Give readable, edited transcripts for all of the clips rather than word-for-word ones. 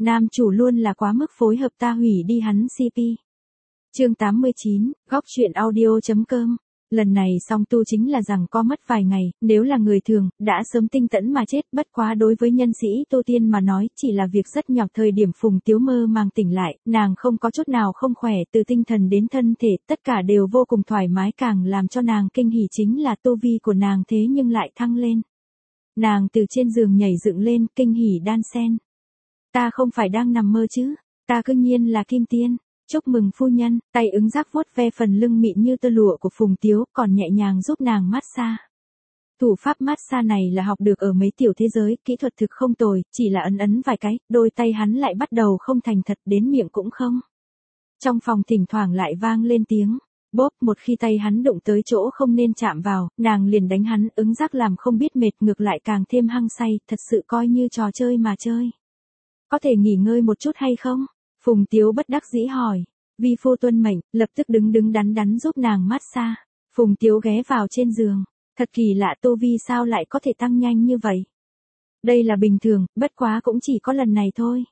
Nam chủ luôn là quá mức phối hợp ta hủy đi hắn CP. Chương 89, góc truyện audio.com. Lần này Song Tu chính là rằng có mất vài ngày, nếu là người thường, đã sớm tinh tẫn mà chết, bất quá đối với nhân sĩ Tô Tiên mà nói, chỉ là việc rất nhỏ. Thời điểm Phùng Tiếu mơ màng tỉnh lại, nàng không có chút nào không khỏe, từ tinh thần đến thân thể, tất cả đều vô cùng thoải mái, càng làm cho nàng kinh hỉ chính là tu vi của nàng thế nhưng lại thăng lên. Nàng từ trên giường nhảy dựng lên, kinh hỉ đan sen. Ta không phải đang nằm mơ chứ, ta cương nhiên là Kim Tiên. Chúc mừng phu nhân, tay ứng giác vuốt ve phần lưng mịn như tơ lụa của Phùng Tiếu, còn nhẹ nhàng giúp nàng massage. Thủ pháp massage này là học được ở mấy tiểu thế giới, kỹ thuật thực không tồi, chỉ là ấn vài cái, đôi tay hắn lại bắt đầu không thành thật, đến miệng cũng không. Trong phòng thỉnh thoảng lại vang lên tiếng bóp, một khi tay hắn đụng tới chỗ không nên chạm vào, nàng liền đánh hắn. Ứng giác làm không biết mệt, ngược lại càng thêm hăng say, thật sự coi như trò chơi mà chơi. Có thể nghỉ ngơi một chút hay không? Phùng Tiếu bất đắc dĩ hỏi. Vi phu tuân mệnh, lập tức đứng đắn giúp nàng massage. Phùng Tiếu ghé vào trên giường. Thật kỳ lạ, tu vi sao lại có thể tăng nhanh như vậy? Đây là bình thường, bất quá cũng chỉ có lần này thôi.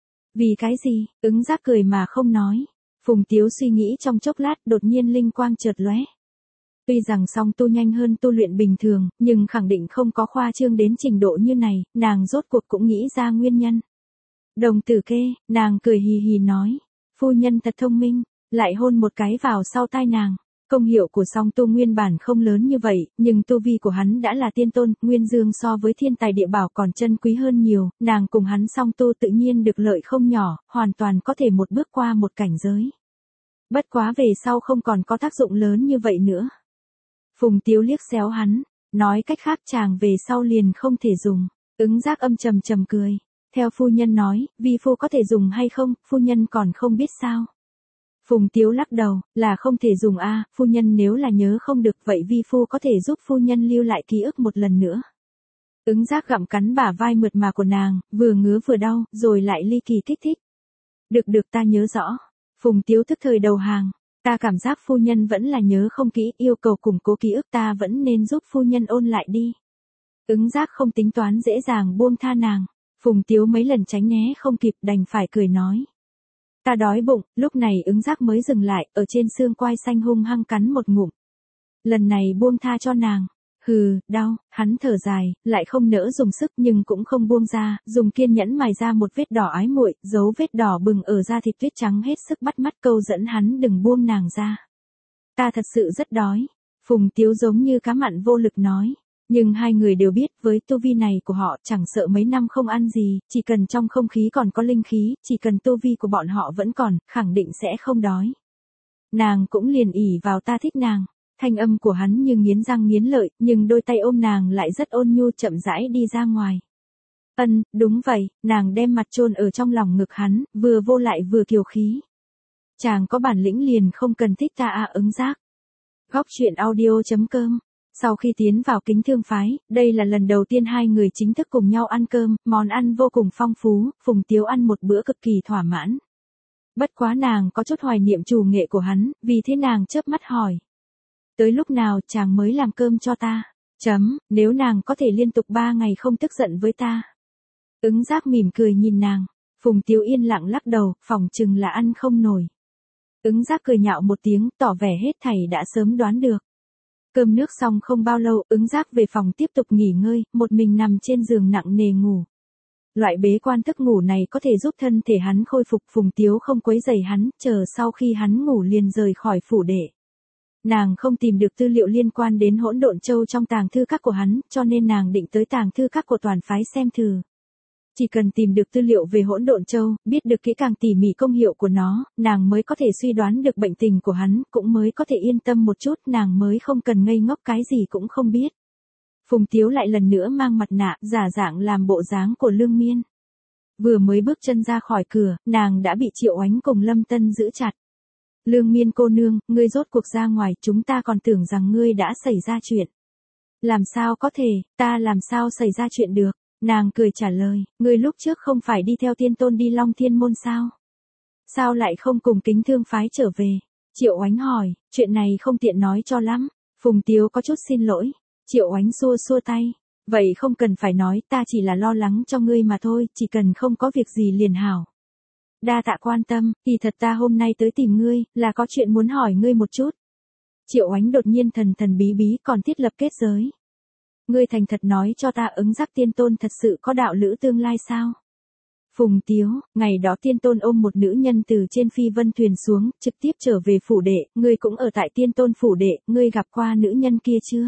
Vì cái gì? Ứng giác cười mà không nói. Phùng Tiếu suy nghĩ trong chốc lát, đột nhiên linh quang chợt lóe. Tuy rằng Song Tu nhanh hơn tu luyện bình thường, nhưng khẳng định không có khoa trương đến trình độ như này, nàng rốt cuộc cũng nghĩ ra nguyên nhân. Đồng tử kê, nàng cười hì hì nói. Phu nhân thật thông minh, lại hôn một cái vào sau tai nàng. Công hiệu của Song Tu nguyên bản không lớn như vậy, nhưng tu vi của hắn đã là tiên tôn, nguyên dương so với thiên tài địa bảo còn chân quý hơn nhiều, nàng cùng hắn Song Tu tự nhiên được lợi không nhỏ, hoàn toàn có thể một bước qua một cảnh giới. Bất quá về sau không còn có tác dụng lớn như vậy nữa. Phùng Tiếu liếc xéo hắn, nói cách khác chàng về sau liền không thể dùng. Ứng giác âm trầm cười. Theo phu nhân nói, vi phu có thể dùng hay không, phu nhân còn không biết sao. Phùng Tiếu lắc đầu, là không thể dùng a, phu nhân nếu là nhớ không được vậy vi phu có thể giúp phu nhân lưu lại ký ức một lần nữa. Ứng giác gặm cắn bả vai mượt mà của nàng, vừa ngứa vừa đau, rồi lại ly kỳ kích thích. Được ta nhớ rõ. Phùng Tiếu tức thời đầu hàng, ta cảm giác phu nhân vẫn là nhớ không kỹ, yêu cầu củng cố ký ức, ta vẫn nên giúp phu nhân ôn lại đi. Ứng giác không tính toán dễ dàng buông tha nàng. Phùng Tiếu mấy lần tránh né không kịp, đành phải cười nói. Ta đói bụng, lúc này ứng giác mới dừng lại, ở trên xương quai xanh hung hăng cắn một ngụm. Lần này buông tha cho nàng. Hừ, đau, hắn thở dài, lại không nỡ dùng sức nhưng cũng không buông ra, dùng kiên nhẫn mài ra một vết đỏ ái muội, dấu vết đỏ bừng ở da thịt tuyết trắng hết sức bắt mắt, câu dẫn hắn đừng buông nàng ra. Ta thật sự rất đói. Phùng Tiếu giống như cá mặn vô lực nói. Nhưng hai người đều biết với tu vi này của họ chẳng sợ mấy năm không ăn gì, chỉ cần trong không khí còn có linh khí, chỉ cần tu vi của bọn họ vẫn còn, khẳng định sẽ không đói. Nàng cũng liền ỷ vào ta thích nàng. Thanh âm của hắn như nghiến răng nghiến lợi, nhưng đôi tay ôm nàng lại rất ôn nhu, chậm rãi đi ra ngoài. Đúng vậy, nàng đem mặt chôn ở trong lòng ngực hắn, vừa vô lại vừa kiều khí. Chàng có bản lĩnh liền không cần thích ta à, ứng giác. Góc truyện audio.com. Sau khi tiến vào Kính Thương phái, đây là lần đầu tiên hai người chính thức cùng nhau ăn cơm, món ăn vô cùng phong phú, Phùng Tiếu ăn một bữa cực kỳ thỏa mãn. Bất quá nàng có chút hoài niệm chủ nghệ của hắn, vì thế nàng chớp mắt hỏi. Tới lúc nào chàng mới làm cơm cho ta? Nếu nàng có thể liên tục 3 ngày không tức giận với ta. Ứng giác mỉm cười nhìn nàng, Phùng Tiếu yên lặng lắc đầu, phỏng chừng là ăn không nổi. Ứng giác cười nhạo một tiếng, tỏ vẻ hết thảy đã sớm đoán được. Cơm nước xong không bao lâu, ứng giác về phòng tiếp tục nghỉ ngơi, một mình nằm trên giường nặng nề ngủ. Loại bế quan thức ngủ này có thể giúp thân thể hắn khôi phục. Phùng Tiếu không quấy rầy hắn, chờ sau khi hắn ngủ liền rời khỏi phủ đệ. Nàng không tìm được tư liệu liên quan đến Hỗn Độn Châu trong tàng thư các của hắn, cho nên nàng định tới tàng thư các của toàn phái xem thử. Chỉ cần tìm được tư liệu về Hỗn Độn Châu, biết được kỹ càng tỉ mỉ công hiệu của nó, nàng mới có thể suy đoán được bệnh tình của hắn, cũng mới có thể yên tâm một chút, nàng mới không cần ngây ngốc cái gì cũng không biết. Phùng Tiếu lại lần nữa mang mặt nạ, giả dạng làm bộ dáng của Lương Miên. Vừa mới bước chân ra khỏi cửa, nàng đã bị Triệu Oánh cùng Lâm Tân giữ chặt. Lương Miên cô nương, ngươi rốt cuộc ra ngoài, chúng ta còn tưởng rằng ngươi đã xảy ra chuyện. Làm sao có thể, ta làm sao xảy ra chuyện được? Nàng cười trả lời, ngươi lúc trước không phải đi theo tiên tôn đi Long Thiên Môn sao? Sao lại không cùng Kính Thương phái trở về? Triệu Oánh hỏi, chuyện này không tiện nói cho lắm. Phùng Tiếu có chút xin lỗi. Triệu Oánh xua xua tay. Vậy không cần phải nói, ta chỉ là lo lắng cho ngươi mà thôi, chỉ cần không có việc gì liền hảo. Đa tạ quan tâm, kỳ thật ta hôm nay tới tìm ngươi, là có chuyện muốn hỏi ngươi một chút. Triệu Oánh đột nhiên thần thần bí bí còn thiết lập kết giới. Ngươi thành thật nói cho ta, Ứng Giác tiên tôn thật sự có đạo lữ tương lai sao? Phùng Tiếu, ngày đó tiên tôn ôm một nữ nhân từ trên phi vân thuyền xuống, trực tiếp trở về phủ đệ, ngươi cũng ở tại tiên tôn phủ đệ, ngươi gặp qua nữ nhân kia chưa?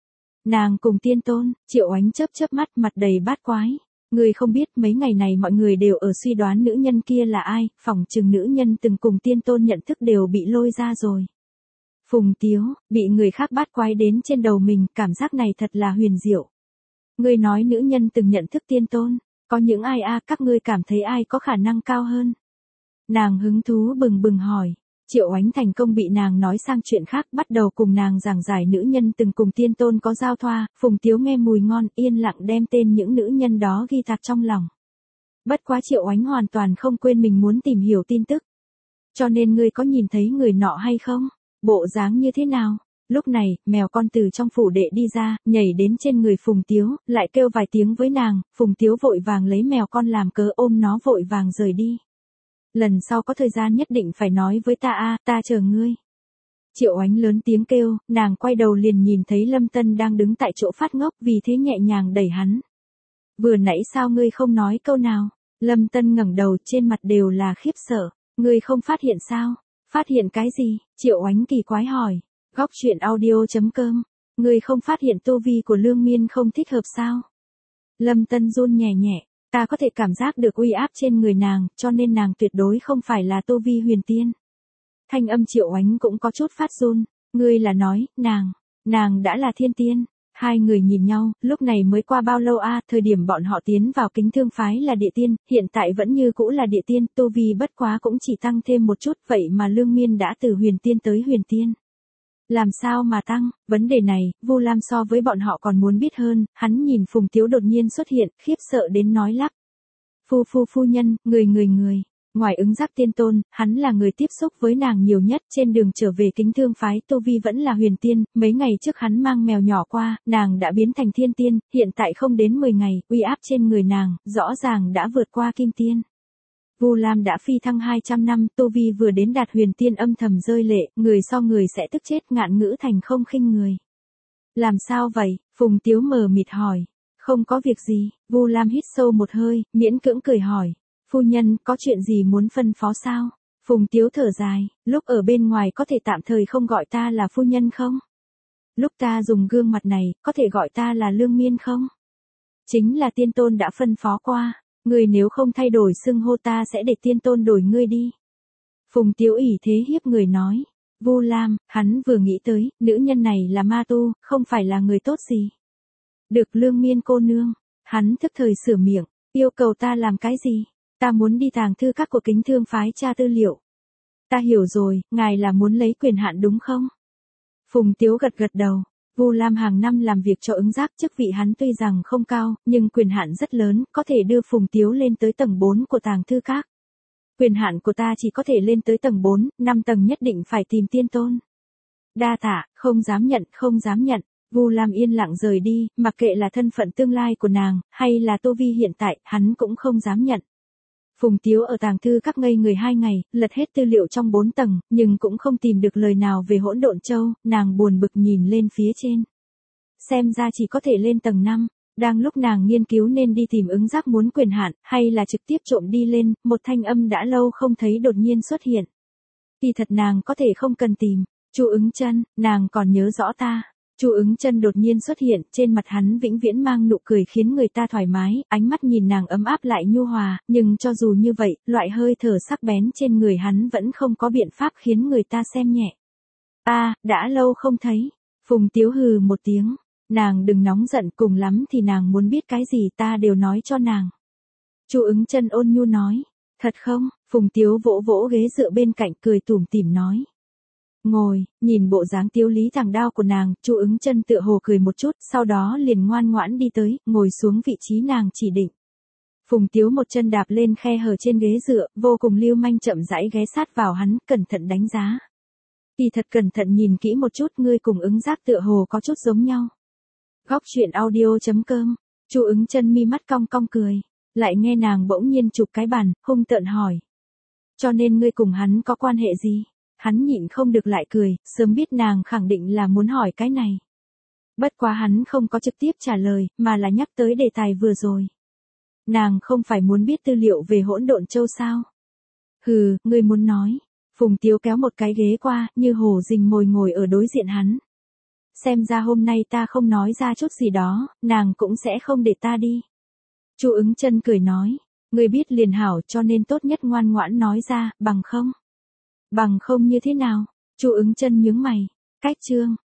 Nàng cùng tiên tôn, Triệu Oánh chớp chớp mắt, mặt đầy bát quái. Ngươi không biết mấy ngày này mọi người đều ở suy đoán nữ nhân kia là ai, phỏng chừng nữ nhân từng cùng tiên tôn nhận thức đều bị lôi ra rồi. Phùng Tiếu, bị người khác bát quái đến trên đầu mình, cảm giác này thật là huyền diệu. Ngươi nói nữ nhân từng nhận thức tiên tôn, có những ai các ngươi cảm thấy ai có khả năng cao hơn? Nàng hứng thú bừng bừng hỏi. Triệu Oánh thành công bị nàng nói sang chuyện khác, bắt đầu cùng nàng giảng giải nữ nhân từng cùng tiên tôn có giao thoa. Phùng Tiếu nghe mùi ngon, yên lặng đem tên những nữ nhân đó ghi tạc trong lòng. Bất quá Triệu Oánh hoàn toàn không quên mình muốn tìm hiểu tin tức. Cho nên ngươi có nhìn thấy người nọ hay không? Bộ dáng như thế nào? Lúc này, mèo con từ trong phủ đệ đi ra, nhảy đến trên người Phùng Tiếu, lại kêu vài tiếng với nàng. Phùng Tiếu vội vàng lấy mèo con làm cớ, ôm nó vội vàng rời đi. Lần sau có thời gian nhất định phải nói với ta ta chờ ngươi. Triệu Oánh lớn tiếng kêu, nàng quay đầu liền nhìn thấy Lâm Tân đang đứng tại chỗ phát ngốc, vì thế nhẹ nhàng đẩy hắn. Vừa nãy sao ngươi không nói câu nào? Lâm Tân ngẩng đầu, trên mặt đều là khiếp sợ. Ngươi không phát hiện sao? Phát hiện cái gì? Triệu Oánh kỳ quái hỏi. Góc truyện audio.com. Ngươi không phát hiện tu vi của Lương Miên không thích hợp sao? Lâm Tân run nhẹ nhẹ. Ta có thể cảm giác được uy áp trên người nàng, cho nên nàng tuyệt đối không phải là tu vi huyền tiên. Thanh âm Triệu Oánh cũng có chút phát run. Ngươi là nói, nàng đã là thiên tiên. Hai người nhìn nhau, lúc này mới qua bao lâu thời điểm bọn họ tiến vào Kính Thương phái là địa tiên, hiện tại vẫn như cũ là địa tiên, tu vi bất quá cũng chỉ tăng thêm một chút, vậy mà Lương Miên đã từ huyền tiên tới huyền tiên. Làm sao mà tăng? Vấn đề này, Vu Lam so với bọn họ còn muốn biết hơn, hắn nhìn Phùng Tiếu đột nhiên xuất hiện, khiếp sợ đến nói lắp. Phu nhân, người. Ngoài Ứng Giác tiên tôn, hắn là người tiếp xúc với nàng nhiều nhất, trên đường trở về Kính Thương phái, tu vi vẫn là huyền tiên, mấy ngày trước hắn mang mèo nhỏ qua, nàng đã biến thành thiên tiên, hiện tại không đến 10 ngày, uy áp trên người nàng, rõ ràng đã vượt qua kim tiên. Vu Lam đã phi thăng 200 năm, tu vi vừa đến đạt huyền tiên, âm thầm rơi lệ, người so người sẽ tức chết, ngạn ngữ thành không khinh người. Làm sao vậy? Phùng Tiếu mờ mịt hỏi. Không có việc gì, Vu Lam hít sâu một hơi, miễn cưỡng cười hỏi. Phu nhân, có chuyện gì muốn phân phó sao? Phùng Tiếu thở dài, lúc ở bên ngoài có thể tạm thời không gọi ta là phu nhân không? Lúc ta dùng gương mặt này, có thể gọi ta là Lương Miên không? Chính là tiên tôn đã phân phó qua, ngươi nếu không thay đổi xưng hô ta sẽ để tiên tôn đổi ngươi đi. Phùng Tiếu ỷ thế hiếp người nói. Vu Lam, hắn vừa nghĩ tới, nữ nhân này là ma tu, không phải là người tốt gì. Được Lương Miên cô nương, hắn thức thời sửa miệng, yêu cầu ta làm cái gì? Ta muốn đi tàng thư các của Kính Thương phái tra tư liệu. Ta hiểu rồi, ngài là muốn lấy quyền hạn đúng không? Phùng Tiếu gật gật đầu. Vu Lam hàng năm làm việc cho Ứng Giác, chức vị hắn tuy rằng không cao, nhưng quyền hạn rất lớn, có thể đưa Phùng Tiếu lên tới tầng 4 của tàng thư các. Quyền hạn của ta chỉ có thể lên tới tầng 4, 5 tầng nhất định phải tìm tiên tôn. Đa tạ, không dám nhận. Vu Lam yên lặng rời đi, mặc kệ là thân phận tương lai của nàng, hay là tu vi hiện tại, hắn cũng không dám nhận. Phùng Tiếu ở tàng thư các ngây người 2 ngày, lật hết tư liệu trong 4 tầng, nhưng cũng không tìm được lời nào về Hỗn Độn Châu, nàng buồn bực nhìn lên phía trên. Xem ra chỉ có thể lên tầng 5, đang lúc nàng nghiên cứu nên đi tìm Ứng Giác muốn quyền hạn, hay là trực tiếp trộm đi lên, một thanh âm đã lâu không thấy đột nhiên xuất hiện. Kỳ thật nàng có thể không cần tìm, Chu Ứng Chân, nàng còn nhớ rõ ta. Chu Ứng Chân đột nhiên xuất hiện, trên mặt hắn vĩnh viễn mang nụ cười khiến người ta thoải mái, ánh mắt nhìn nàng ấm áp lại nhu hòa, nhưng cho dù như vậy, loại hơi thở sắc bén trên người hắn vẫn không có biện pháp khiến người ta xem nhẹ. Đã lâu không thấy. Phùng Tiếu hừ một tiếng, nàng đừng nóng giận, cùng lắm thì nàng muốn biết cái gì ta đều nói cho nàng. Chu Ứng Chân ôn nhu nói, thật không? Phùng Tiếu vỗ vỗ ghế dựa bên cạnh cười tủm tỉm nói. Ngồi, nhìn bộ dáng Tiếu lý thẳng đao của nàng, Chu Ứng Chân tựa hồ cười một chút, sau đó liền ngoan ngoãn đi tới, ngồi xuống vị trí nàng chỉ định. Phùng Tiếu một chân đạp lên khe hở trên ghế dựa, vô cùng lưu manh chậm rãi ghé sát vào hắn, cẩn thận đánh giá. Kỳ thật cẩn thận nhìn kỹ một chút, ngươi cùng Ứng Giác tựa hồ có chút giống nhau. Góc chuyện audio.com. Chu Ứng Chân mi mắt cong cong cười, lại nghe nàng bỗng nhiên chụp cái bàn, hung tợn hỏi. Cho nên ngươi cùng hắn có quan hệ gì? Hắn nhịn không được lại cười, sớm biết nàng khẳng định là muốn hỏi cái này. Bất quá hắn không có trực tiếp trả lời, mà là nhắc tới đề tài vừa rồi. Nàng không phải muốn biết tư liệu về Hỗn Độn Châu sao? Hừ, ngươi muốn nói. Phùng Tiếu kéo một cái ghế qua, như hổ rình mồi ngồi ở đối diện hắn. Xem ra hôm nay ta không nói ra chút gì đó, nàng cũng sẽ không để ta đi. Chu Ứng Chân cười nói, ngươi biết liền hảo, cho nên tốt nhất ngoan ngoãn nói ra, bằng không. Bằng không như thế nào? Chu Ứng Chân nhướng mày, cách chương.